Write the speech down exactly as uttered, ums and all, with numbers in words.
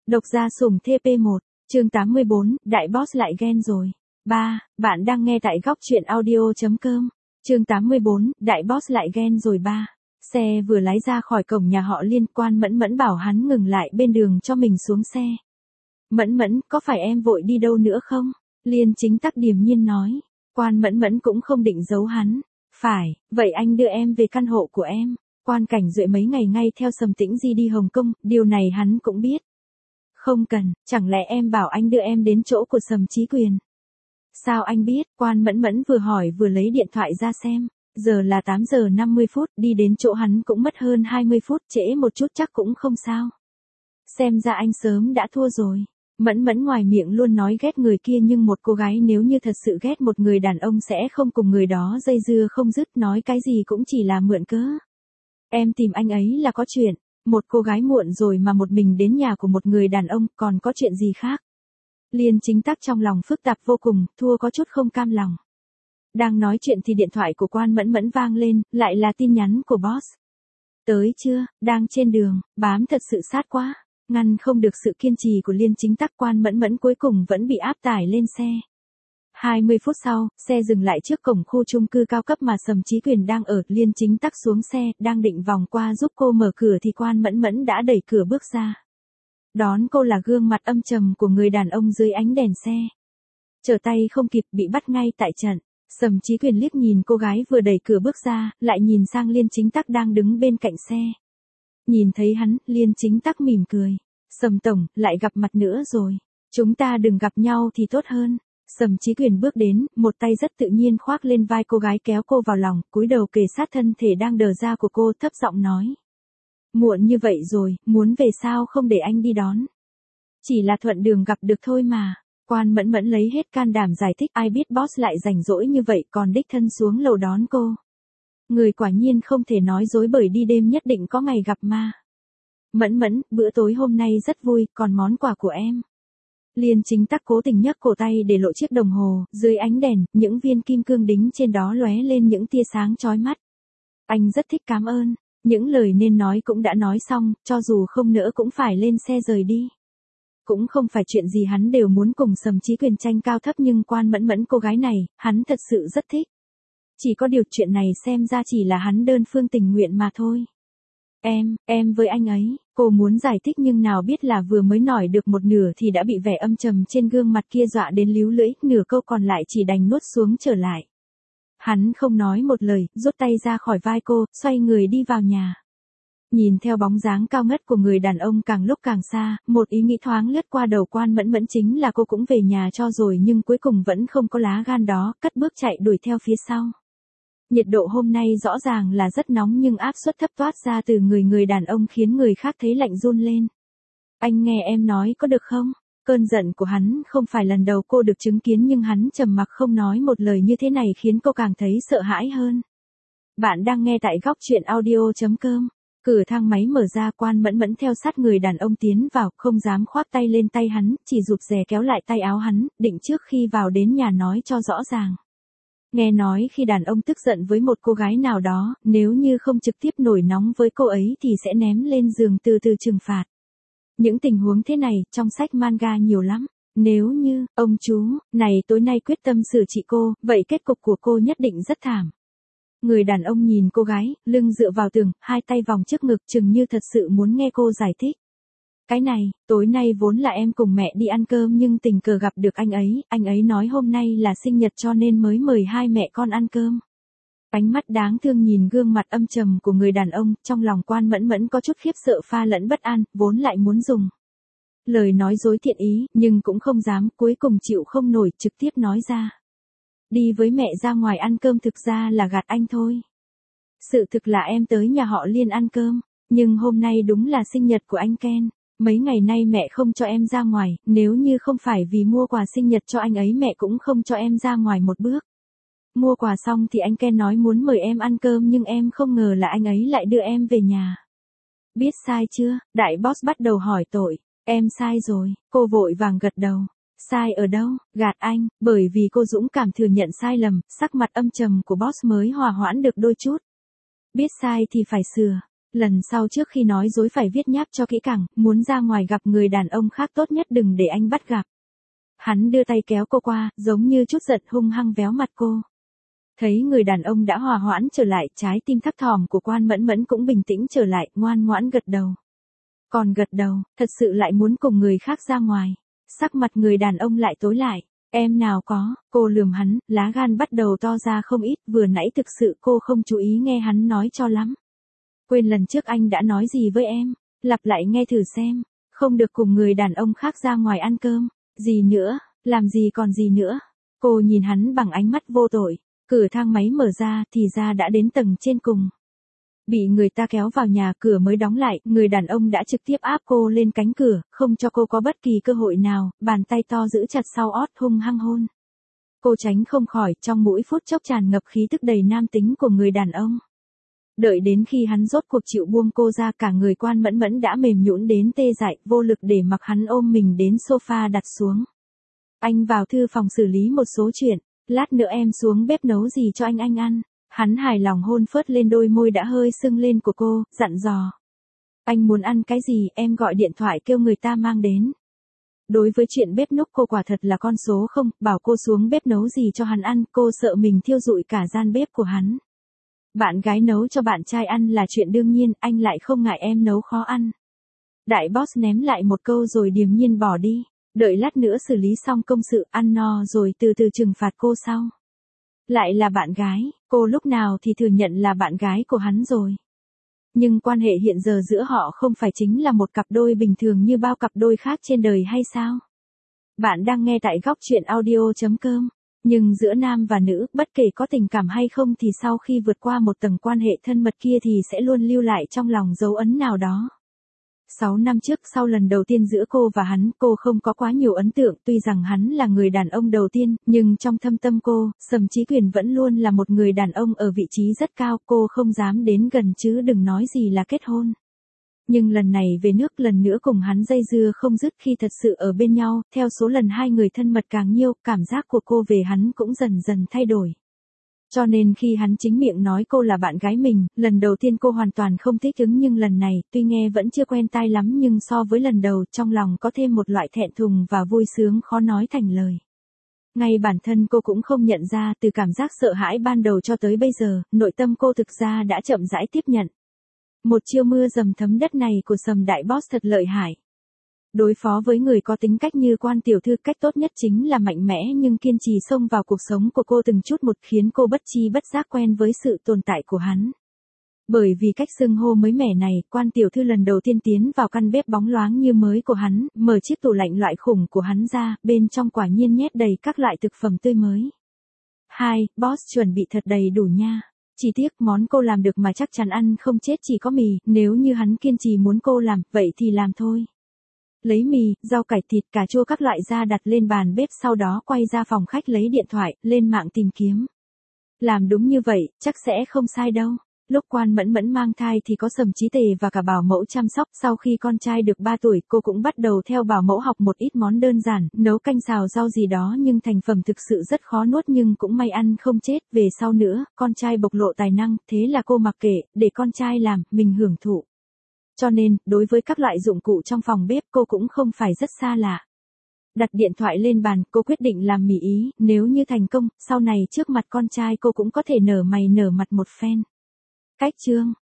Độc gia sủng T P một, chương tám mươi bốn, đại boss lại ghen rồi. ba. Bạn đang nghe tại góc truyện audio.com. Chương tám mươi bốn, đại boss lại ghen rồi ba. Xe vừa lái ra khỏi cổng nhà họ Liên, Quan Mẫn Mẫn bảo hắn ngừng lại bên đường cho mình xuống xe. Mẫn Mẫn, có phải em vội đi đâu nữa không? Liên Chính Tắc điềm nhiên nói. Quan Mẫn Mẫn cũng không định giấu hắn. Phải, vậy anh đưa em về căn hộ của em. Quan Cảnh Duệ mấy ngày ngay theo Sầm Tĩnh Di đi Hồng Kông, điều này hắn cũng biết. Không cần, chẳng lẽ em bảo anh đưa em đến chỗ của Sầm Chí Quyền? Sao anh biết? Quan Mẫn Mẫn vừa hỏi vừa lấy điện thoại ra xem. Giờ là tám giờ năm mươi phút, đi đến chỗ hắn cũng mất hơn hai mươi phút, trễ một chút chắc cũng không sao. Xem ra anh sớm đã thua rồi. Mẫn Mẫn ngoài miệng luôn nói ghét người kia, nhưng một cô gái nếu như thật sự ghét một người đàn ông sẽ không cùng người đó dây dưa không dứt, nói cái gì cũng chỉ là mượn cớ. Em tìm anh ấy là có chuyện, một cô gái muộn rồi mà một mình đến nhà của một người đàn ông, còn có chuyện gì khác? Liên Chính Tắc trong lòng phức tạp vô cùng, thua có chút không cam lòng. Đang nói chuyện thì điện thoại của Quan Mẫn Mẫn vang lên, lại là tin nhắn của boss. Tới chưa, đang trên đường, bám thật sự sát quá. Ngăn không được sự kiên trì của Liên Chính Tắc, Quan Mẫn Mẫn cuối cùng vẫn bị áp tải lên xe. hai mươi phút sau, xe dừng lại trước cổng khu chung cư cao cấp mà Sầm Chí Quyền đang ở. Liên Chính Tắc xuống xe, đang định vòng qua giúp cô mở cửa thì Quan Mẫn Mẫn đã đẩy cửa bước ra. Đón cô là gương mặt âm trầm của người đàn ông dưới ánh đèn xe. Trở tay không kịp, bị bắt ngay tại trận. Sầm Chí Quyền liếc nhìn cô gái vừa đẩy cửa bước ra, lại nhìn sang Liên Chính Tắc đang đứng bên cạnh xe. Nhìn thấy hắn, Liên Chính Tắc mỉm cười. Sầm tổng, lại gặp mặt nữa rồi. Chúng ta đừng gặp nhau thì tốt hơn. Sầm Chí Quyền bước đến, một tay rất tự nhiên khoác lên vai cô gái, kéo cô vào lòng, cúi đầu kề sát thân thể đang đờ ra của cô, thấp giọng nói. Muộn như vậy rồi, muốn về sao không để anh đi đón? Chỉ là thuận đường gặp được thôi mà. Quan Mẫn Mẫn lấy hết can đảm giải thích, ai biết boss lại rảnh rỗi như vậy còn đích thân xuống lầu đón cô. Người quả nhiên không thể nói dối, bởi đi đêm nhất định có ngày gặp ma. Mẫn Mẫn, bữa tối hôm nay rất vui, còn món quà của em. Liên Chính Tắc cố tình nhấc cổ tay để lộ chiếc đồng hồ, dưới ánh đèn, những viên kim cương đính trên đó lóe lên những tia sáng chói mắt. Anh rất thích, cảm ơn. Những lời nên nói cũng đã nói xong, cho dù không nỡ cũng phải lên xe rời đi. Cũng không phải chuyện gì hắn đều muốn cùng Sầm Chí Quyền tranh cao thấp, nhưng Quan Mẫn Mẫn cô gái này, hắn thật sự rất thích. Chỉ có điều chuyện này xem ra chỉ là hắn đơn phương tình nguyện mà thôi. Em, em với anh ấy, cô muốn giải thích nhưng nào biết là vừa mới nói được một nửa thì đã bị vẻ âm trầm trên gương mặt kia dọa đến líu lưỡi, nửa câu còn lại chỉ đành nuốt xuống trở lại. Hắn không nói một lời, rút tay ra khỏi vai cô, xoay người đi vào nhà. Nhìn theo bóng dáng cao ngất của người đàn ông càng lúc càng xa, một ý nghĩ thoáng lướt qua đầu Quan Mẫn Mẫn, chính là cô cũng về nhà cho rồi, nhưng cuối cùng vẫn không có lá gan đó, cất bước chạy đuổi theo phía sau. Nhiệt độ hôm nay rõ ràng là rất nóng, nhưng áp suất thấp toát ra từ người người đàn ông khiến người khác thấy lạnh run lên. Anh nghe em nói có được không? Cơn giận của hắn không phải lần đầu cô được chứng kiến, nhưng hắn trầm mặc không nói một lời như thế này khiến cô càng thấy sợ hãi hơn. Bạn đang nghe tại góc truyện audio.com. Cửa thang máy mở ra, Quan Mẫn Mẫn theo sát người đàn ông tiến vào, không dám khoác tay lên tay hắn, chỉ rụt rè kéo lại tay áo hắn, định trước khi vào đến nhà nói cho rõ ràng. Nghe nói khi đàn ông tức giận với một cô gái nào đó, nếu như không trực tiếp nổi nóng với cô ấy thì sẽ ném lên giường từ từ trừng phạt. Những tình huống thế này, trong sách manga nhiều lắm. Nếu như, ông chú, này tối nay quyết tâm xử trị cô, vậy kết cục của cô nhất định rất thảm. Người đàn ông nhìn cô gái, lưng dựa vào tường, hai tay vòng trước ngực, chừng như thật sự muốn nghe cô giải thích. Cái này, tối nay vốn là em cùng mẹ đi ăn cơm nhưng tình cờ gặp được anh ấy, anh ấy nói hôm nay là sinh nhật cho nên mới mời hai mẹ con ăn cơm. Ánh mắt đáng thương nhìn gương mặt âm trầm của người đàn ông, trong lòng Quan Mẫn Mẫn có chút khiếp sợ pha lẫn bất an, vốn lại muốn dùng lời nói dối thiện ý, nhưng cũng không dám, cuối cùng chịu không nổi, trực tiếp nói ra. Đi với mẹ ra ngoài ăn cơm thực ra là gạt anh thôi. Sự thực là em tới nhà họ Liên ăn cơm, nhưng hôm nay đúng là sinh nhật của anh Ken. Mấy ngày nay mẹ không cho em ra ngoài, nếu như không phải vì mua quà sinh nhật cho anh ấy mẹ cũng không cho em ra ngoài một bước. Mua quà xong thì anh Ken nói muốn mời em ăn cơm, nhưng em không ngờ là anh ấy lại đưa em về nhà. Biết sai chưa? Đại boss bắt đầu hỏi tội. Em sai rồi, cô vội vàng gật đầu. Sai ở đâu? Gạt anh, bởi vì cô dũng cảm thừa nhận sai lầm, sắc mặt âm trầm của boss mới hòa hoãn được đôi chút. Biết sai thì phải sửa. Lần sau trước khi nói dối phải viết nháp cho kỹ càng, muốn ra ngoài gặp người đàn ông khác tốt nhất đừng để anh bắt gặp. Hắn đưa tay kéo cô qua, giống như chút giận hung hăng véo mặt cô. Thấy người đàn ông đã hòa hoãn trở lại, trái tim thấp thỏm của Quan Mẫn Mẫn cũng bình tĩnh trở lại, ngoan ngoãn gật đầu. Còn gật đầu, thật sự lại muốn cùng người khác ra ngoài. Sắc mặt người đàn ông lại tối lại. Em nào có, cô lườm hắn, lá gan bắt đầu to ra không ít, vừa nãy thực sự cô không chú ý nghe hắn nói cho lắm. Quên lần trước anh đã nói gì với em, lặp lại nghe thử xem, không được cùng người đàn ông khác ra ngoài ăn cơm, gì nữa, làm gì còn gì nữa. Cô nhìn hắn bằng ánh mắt vô tội, cửa thang máy mở ra thì ra đã đến tầng trên cùng. Bị người ta kéo vào nhà, cửa mới đóng lại, người đàn ông đã trực tiếp áp cô lên cánh cửa, không cho cô có bất kỳ cơ hội nào, bàn tay to giữ chặt sau ót hung hăng hôn. Cô tránh không khỏi, trong mỗi phút chốc tràn ngập khí tức đầy nam tính của người đàn ông. Đợi đến khi hắn rốt cuộc chịu buông cô ra, cả người Quan Mẫn Mẫn đã mềm nhũn đến tê dại, vô lực để mặc hắn ôm mình đến sofa đặt xuống. Anh vào thư phòng xử lý một số chuyện, lát nữa em xuống bếp nấu gì cho anh anh ăn. Hắn hài lòng hôn phớt lên đôi môi đã hơi sưng lên của cô, dặn dò. Anh muốn ăn cái gì, em gọi điện thoại kêu người ta mang đến. Đối với chuyện bếp núc cô quả thật là con số không, bảo cô xuống bếp nấu gì cho hắn ăn, cô sợ mình thiêu rụi cả gian bếp của hắn. Bạn gái nấu cho bạn trai ăn là chuyện đương nhiên, anh lại không ngại em nấu khó ăn. Đại boss ném lại một câu rồi điềm nhiên bỏ đi, đợi lát nữa xử lý xong công sự, ăn no rồi từ từ trừng phạt cô sau. Lại là bạn gái, cô lúc nào thì thừa nhận là bạn gái của hắn rồi. Nhưng quan hệ hiện giờ giữa họ không phải chính là một cặp đôi bình thường như bao cặp đôi khác trên đời hay sao? Bạn đang nghe tại góc chuyện audio chấm com. Nhưng giữa nam và nữ, bất kể có tình cảm hay không thì sau khi vượt qua một tầng quan hệ thân mật kia thì sẽ luôn lưu lại trong lòng dấu ấn nào đó. Sáu năm trước sau lần đầu tiên giữa cô và hắn, cô không có quá nhiều ấn tượng, tuy rằng hắn là người đàn ông đầu tiên, nhưng trong thâm tâm cô, Sầm Chí Quyền vẫn luôn là một người đàn ông ở vị trí rất cao, cô không dám đến gần chứ đừng nói gì là kết hôn. Nhưng lần này về nước lần nữa cùng hắn dây dưa không dứt khi thật sự ở bên nhau, theo số lần hai người thân mật càng nhiều, cảm giác của cô về hắn cũng dần dần thay đổi. Cho nên khi hắn chính miệng nói cô là bạn gái mình, lần đầu tiên cô hoàn toàn không thích ứng nhưng lần này, tuy nghe vẫn chưa quen tai lắm nhưng so với lần đầu, trong lòng có thêm một loại thẹn thùng và vui sướng khó nói thành lời. Ngay bản thân cô cũng không nhận ra, từ cảm giác sợ hãi ban đầu cho tới bây giờ, nội tâm cô thực ra đã chậm rãi tiếp nhận. Một chiêu mưa dầm thấm đất này của Sầm đại boss thật lợi hại. Đối phó với người có tính cách như Quan tiểu thư, cách tốt nhất chính là mạnh mẽ nhưng kiên trì xông vào cuộc sống của cô từng chút một, khiến cô bất chi bất giác quen với sự tồn tại của hắn. Bởi vì cách xưng hô mới mẻ này, Quan tiểu thư lần đầu tiên tiến vào căn bếp bóng loáng như mới của hắn, mở chiếc tủ lạnh loại khủng của hắn ra, bên trong quả nhiên nhét đầy các loại thực phẩm tươi mới. Hai, boss chuẩn bị thật đầy đủ nha. Chỉ tiếc món cô làm được mà chắc chắn ăn không chết chỉ có mì, nếu như hắn kiên trì muốn cô làm, vậy thì làm thôi. Lấy mì, rau cải, thịt, cà chua các loại ra đặt lên bàn bếp, sau đó quay ra phòng khách lấy điện thoại, lên mạng tìm kiếm. Làm đúng như vậy, chắc sẽ không sai đâu. Lúc Quan Mẫn Mẫn mang thai thì có Sầm Chí Tề và cả bảo mẫu chăm sóc, sau khi con trai được ba tuổi, cô cũng bắt đầu theo bảo mẫu học một ít món đơn giản, nấu canh xào rau gì đó nhưng thành phẩm thực sự rất khó nuốt nhưng cũng may ăn không chết. Về sau nữa, con trai bộc lộ tài năng, thế là cô mặc kệ, để con trai làm, mình hưởng thụ. Cho nên, đối với các loại dụng cụ trong phòng bếp cô cũng không phải rất xa lạ. Đặt điện thoại lên bàn, cô quyết định làm mì Ý, nếu như thành công, sau này trước mặt con trai cô cũng có thể nở mày nở mặt một phen. Cách chương